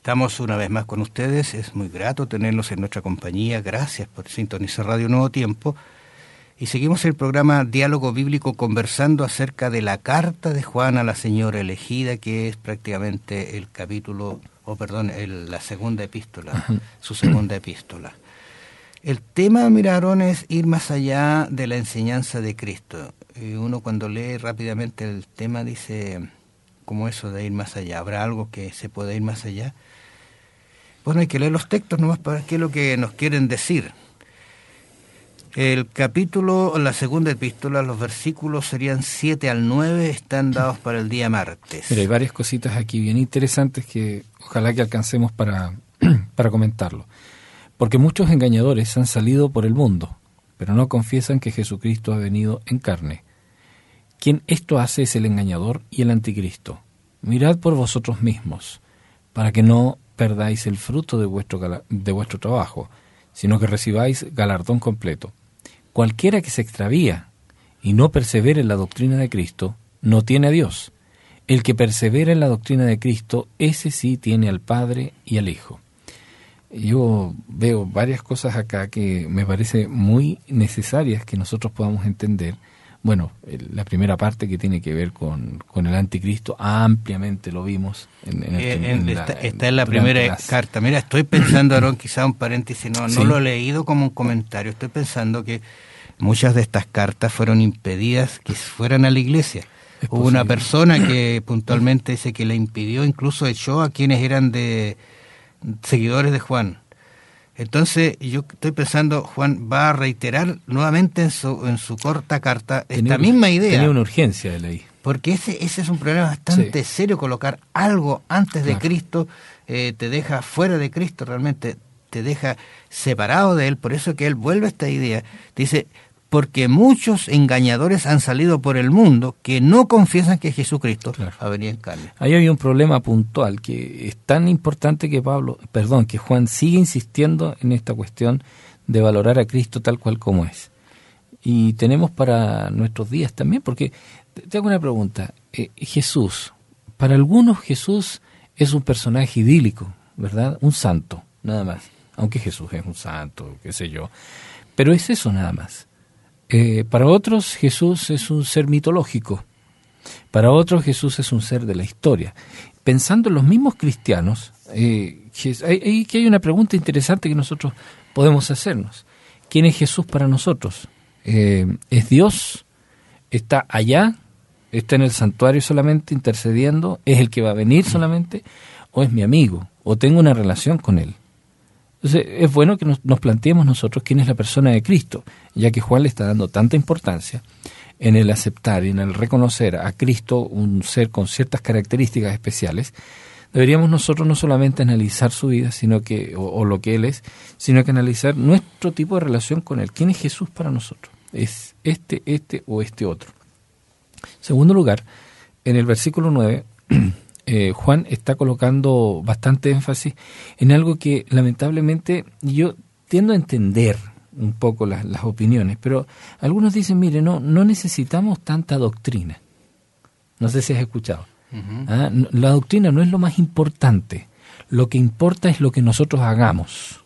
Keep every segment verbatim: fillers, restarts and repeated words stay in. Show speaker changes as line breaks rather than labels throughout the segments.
Estamos una vez más con ustedes, es muy grato tenerlos en nuestra compañía, gracias por sintonizar Radio Nuevo Tiempo, y seguimos el programa Diálogo Bíblico conversando acerca de la carta de Juan a la señora elegida, que es prácticamente el capítulo, o oh, perdón, el, la segunda epístola, su segunda epístola. El tema, mira, Aarón, es ir más allá de la enseñanza de Cristo. Y uno cuando lee rápidamente el tema dice, como eso de ir más allá, ¿habrá algo que se pueda ir más allá? Bueno, hay que leer los textos nomás para ver qué es lo que nos quieren decir. El capítulo, la segunda epístola, los versículos serían siete al nueve, están dados para el día martes.
Mira, hay varias cositas aquí bien interesantes que ojalá que alcancemos para, para comentarlo. Porque muchos engañadores han salido por el mundo, pero no confiesan que Jesucristo ha venido en carne. Quien esto hace es el engañador y el anticristo. Mirad por vosotros mismos, para que no perdáis el fruto de vuestro, de vuestro trabajo, sino que recibáis galardón completo. Cualquiera que se extravía y no persevere en la doctrina de Cristo, no tiene a Dios. El que persevera en la doctrina de Cristo, ese sí tiene al Padre y al Hijo. Yo veo varias cosas acá que me parece muy necesarias que nosotros podamos entender. Bueno, la primera parte que tiene que ver con, con el anticristo, ampliamente lo vimos. En, en,
en,
en,
en
la,
está, está en la primera las... carta. Mira, estoy pensando, Aarón, quizá un paréntesis, no, no ¿Sí? lo he leído como un comentario. Estoy pensando que muchas de estas cartas fueron impedidas que fueran a la iglesia. Es Hubo posible. Una persona que puntualmente dice que le impidió, incluso echó a quienes eran de seguidores de Juan. Entonces yo estoy pensando, Juan va a reiterar nuevamente en su en su corta carta
tenía
esta misma idea.
Tenía una urgencia de ley.
Porque ese ese es un problema bastante sí. serio, colocar algo antes de
claro.
Cristo eh, te deja fuera de Cristo, realmente te deja separado de Él. Por eso que Él vuelve a esta idea, dice, porque muchos engañadores han salido por el mundo que no confiesan que Jesucristo claro. ha venido en carne.
Ahí hay un problema puntual que es tan importante que Pablo, perdón, que Juan sigue insistiendo en esta cuestión de valorar a Cristo tal cual como es. Y tenemos para nuestros días también, porque te hago una pregunta. Eh, Jesús, para algunos Jesús es un personaje idílico, ¿verdad? Un santo, nada más. Aunque Jesús es un santo, qué sé yo. Pero es eso nada más. Eh, para otros Jesús es un ser mitológico, para otros Jesús es un ser de la historia. Pensando en los mismos cristianos, eh, hay, hay una pregunta interesante que nosotros podemos hacernos. ¿Quién es Jesús para nosotros? Eh, ¿Es Dios? ¿Está allá? ¿Está en el santuario solamente intercediendo? ¿Es el que va a venir solamente? ¿O es mi amigo? ¿O tengo una relación con él? Entonces, es bueno que nos, nos planteemos nosotros quién es la persona de Cristo, ya que Juan le está dando tanta importancia en el aceptar y en el reconocer a Cristo un ser con ciertas características especiales. Deberíamos nosotros no solamente analizar su vida, sino que o, o lo que Él es, sino que analizar nuestro tipo de relación con Él. ¿Quién es Jesús para nosotros? ¿Es este, este o este otro? En segundo lugar, en el versículo nueve... Eh, Juan está colocando bastante énfasis en algo que lamentablemente yo tiendo a entender un poco las, las opiniones, pero algunos dicen, mire, no, no necesitamos tanta doctrina. No sé si has escuchado. Uh-huh. ¿Ah? La doctrina no es lo más importante. Lo que importa es lo que nosotros hagamos.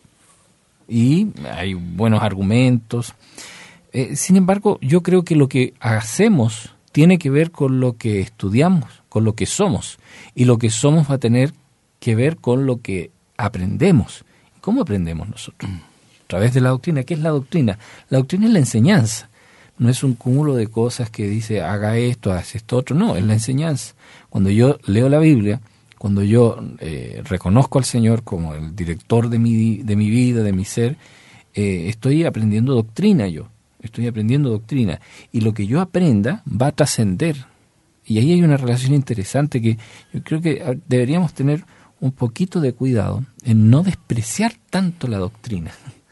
Y hay buenos argumentos. Eh, sin embargo, yo creo que lo que hacemos tiene que ver con lo que estudiamos, con lo que somos, y lo que somos va a tener que ver con lo que aprendemos. ¿Cómo aprendemos nosotros? A través de la doctrina. ¿Qué es la doctrina? La doctrina es la enseñanza. No es un cúmulo de cosas que dice, haga esto, haz esto otro. No, es la enseñanza. Cuando yo leo la Biblia, cuando yo eh, reconozco al Señor como el director de mi, de mi vida, de mi ser, eh, estoy aprendiendo doctrina yo. Estoy aprendiendo doctrina. Y lo que yo aprenda va a trascender. Y ahí hay una relación interesante que yo creo que deberíamos tener un poquito de cuidado en no despreciar tanto la doctrina.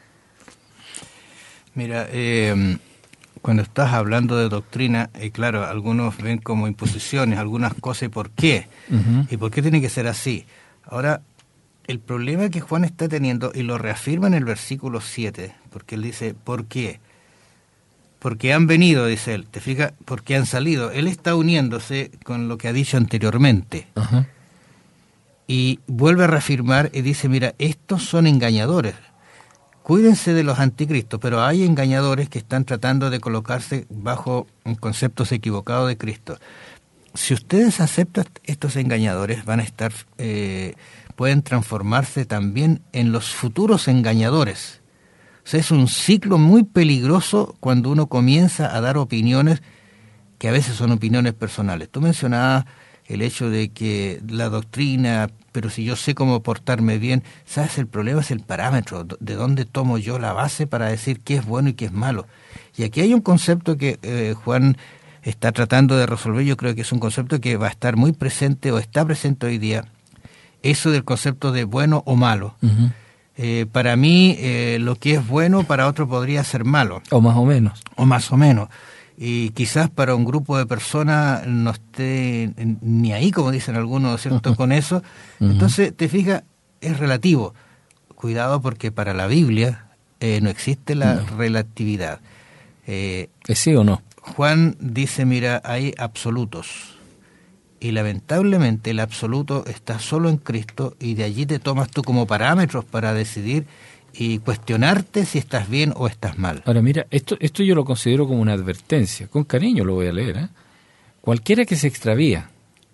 Mira, eh, cuando estás hablando de doctrina, eh, claro, algunos ven como imposiciones, algunas cosas, ¿y por qué? Uh-huh. ¿Y por qué tiene que ser así? Ahora, el problema que Juan está teniendo, y lo reafirma en el versículo siete, porque él dice, ¿por qué? Porque han venido, dice él, ¿te fijas? Porque han salido. Él está uniéndose con lo que ha dicho anteriormente. Uh-huh. y vuelve a reafirmar y dice, mira, estos son engañadores. Cuídense de los anticristos, pero hay engañadores que están tratando de colocarse bajo conceptos equivocados de Cristo. Si ustedes aceptan estos engañadores, van a estar, eh, pueden transformarse también en los futuros engañadores. O sea, es un ciclo muy peligroso cuando uno comienza a dar opiniones que a veces son opiniones personales. Tú mencionabas el hecho de que la doctrina, pero si yo sé cómo portarme bien, ¿sabes? El problema es el parámetro, de dónde tomo yo la base para decir qué es bueno y qué es malo. Y aquí hay un concepto que eh, Juan está tratando de resolver, yo creo que es un concepto que va a estar muy presente o está presente hoy día, eso del concepto de bueno o malo. Uh-huh. Eh, para mí, eh, lo que es bueno, para otro podría ser malo.
O más o menos.
O más o menos. Y quizás para un grupo de personas no esté ni ahí, como dicen algunos, ¿cierto?, uh-huh. con eso. Uh-huh. Entonces, te fijas, es relativo. Cuidado, porque para la Biblia eh, no existe la no. relatividad.
Eh, ¿Es sí o no?
Juan dice, mira, hay absolutos. Y lamentablemente el absoluto está solo en Cristo, y de allí te tomas tú como parámetros para decidir y cuestionarte si estás bien o estás mal.
Ahora mira, esto esto yo lo considero como una advertencia, con cariño lo voy a leer, ¿eh? Cualquiera que se extravía,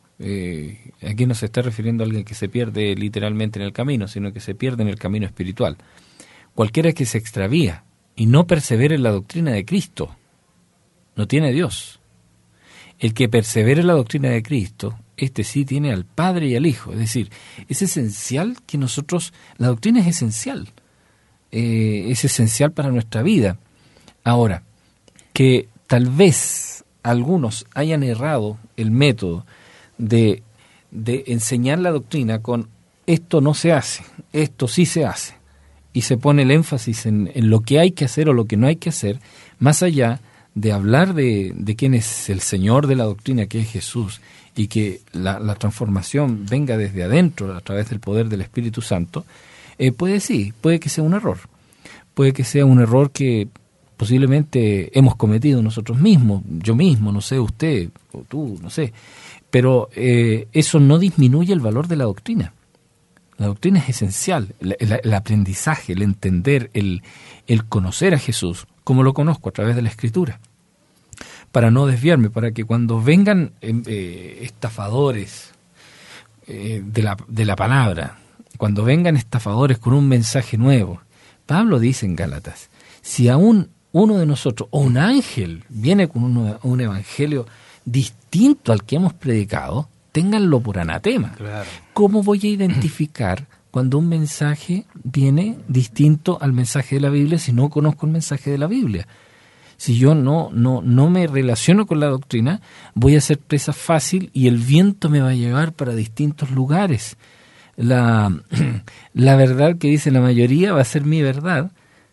eh, aquí no se está refiriendo a alguien que se pierde literalmente en el camino, sino que se pierde en el camino espiritual. Cualquiera que se extravía y no persevere en la doctrina de Cristo, no tiene Dios. El que persevere en la doctrina de Cristo, este sí tiene al Padre y al Hijo. Es decir, es esencial que nosotros, la doctrina es esencial. Eh, es esencial para nuestra vida. Ahora, que tal vez algunos hayan errado el método de, de enseñar la doctrina con esto no se hace, esto sí se hace, y se pone el énfasis en, en lo que hay que hacer o lo que no hay que hacer, más allá de hablar de, de quién es el Señor de la doctrina, que es Jesús, y que la, la transformación venga desde adentro a través del poder del Espíritu Santo. Eh, puede sí, puede que sea un error, puede que sea un error que posiblemente hemos cometido nosotros mismos, yo mismo, no sé, usted, o tú, no sé, pero eh, eso no disminuye el valor de la doctrina. La doctrina es esencial, el, el, el aprendizaje, el entender, el, el conocer a Jesús, como lo conozco a través de la Escritura, para no desviarme, para que cuando vengan eh, estafadores eh, de la, de la palabra, cuando vengan estafadores con un mensaje nuevo, Pablo dice en Gálatas, si aún uno de nosotros, o un ángel, viene con un, un evangelio distinto al que hemos predicado, ténganlo por anatema.
Claro.
¿Cómo voy a identificar cuando un mensaje viene distinto al mensaje de la Biblia si no conozco el mensaje de la Biblia? Si yo no, no, no me relaciono con la doctrina, voy a ser presa fácil y el viento me va a llevar para distintos lugares. La, la verdad que dice la mayoría va a ser mi verdad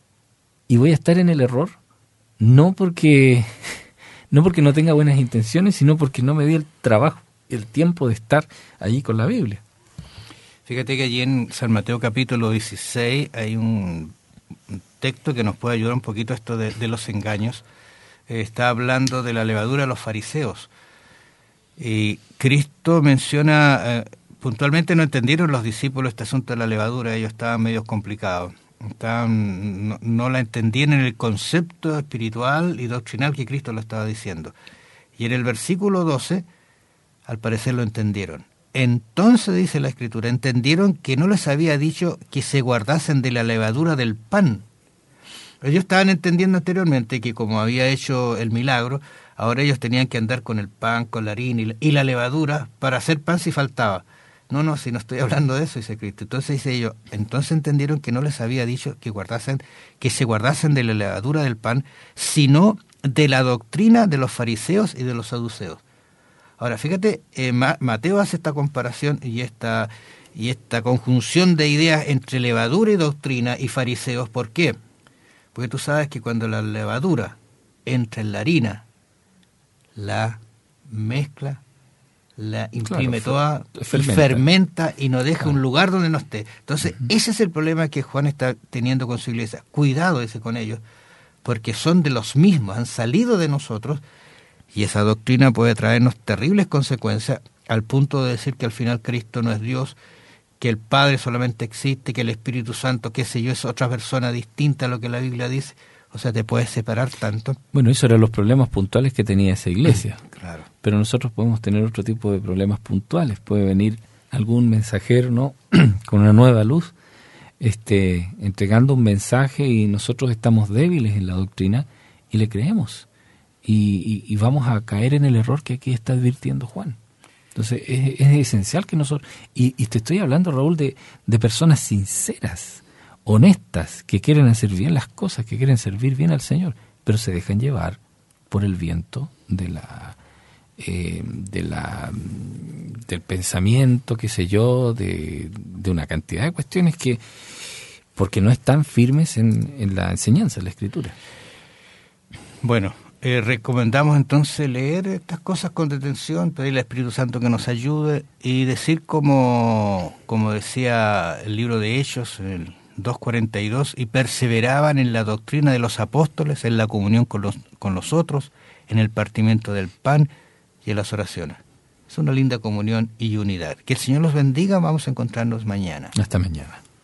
y voy a estar en el error, no porque no porque no tenga buenas intenciones, sino porque no me di el trabajo, el tiempo de estar allí con la Biblia.
Fíjate que allí en San Mateo capítulo dieciséis hay un texto que nos puede ayudar un poquito a esto de, de los engaños. Eh, está hablando de la levadura de los fariseos. Y Cristo menciona... Eh, puntualmente no entendieron los discípulos este asunto de la levadura, ellos estaban medio complicados, estaban, no, no la entendían en el concepto espiritual y doctrinal que Cristo lo estaba diciendo. Y en el versículo doce, al parecer lo entendieron. Entonces, dice la Escritura, entendieron que no les había dicho que se guardasen de la levadura del pan. Ellos estaban entendiendo anteriormente que como había hecho el milagro, ahora ellos tenían que andar con el pan, con la harina y la, y la levadura para hacer pan si faltaba. No, no, si no estoy hablando de eso, dice Cristo. Entonces dice ellos, entonces entendieron que no les había dicho que guardasen, que se guardasen de la levadura del pan, sino de la doctrina de los fariseos y de los saduceos. Ahora, fíjate, eh, Ma- Mateo hace esta comparación y esta, y esta conjunción de ideas entre levadura y doctrina y fariseos. ¿Por qué? Porque tú sabes que cuando la levadura entra en la harina, la mezcla, la imprime claro, toda, fermenta. Y fermenta y no deja claro. un lugar donde no esté. Entonces, uh-huh. ese es el problema que Juan está teniendo con su iglesia. Cuidado ese con ellos, porque son de los mismos, han salido de nosotros, y esa doctrina puede traernos terribles consecuencias, al punto de decir que al final Cristo no es Dios, que el Padre solamente existe, que el Espíritu Santo, qué sé yo, es otra persona distinta a lo que la Biblia dice. O sea, te puedes separar tanto.
Bueno, esos eran los problemas puntuales que tenía esa iglesia.
Claro.
Pero nosotros podemos tener otro tipo de problemas puntuales. Puede venir algún mensajero, ¿no? Con una nueva luz, este, entregando un mensaje, y nosotros estamos débiles en la doctrina y le creemos. Y, y, y vamos a caer en el error que aquí está advirtiendo Juan. Entonces es, es esencial que nosotros, y, y te estoy hablando, Raúl, de, de personas sinceras, honestas, que quieren hacer bien las cosas, que quieren servir bien al Señor, pero se dejan llevar por el viento de la eh, de la del pensamiento, qué sé yo, de, de una cantidad de cuestiones que, porque no están firmes en, en la enseñanza, en la Escritura.
Bueno, Eh, recomendamos entonces leer estas cosas con detención, pedirle al Espíritu Santo que nos ayude y decir como, como decía el libro de Hechos, el dos cuarenta y dos, y perseveraban en la doctrina de los apóstoles, en la comunión con los, con los otros, en el partimiento del pan y en las oraciones. Es una linda comunión y unidad. Que el Señor los bendiga, vamos a encontrarnos mañana.
Hasta mañana.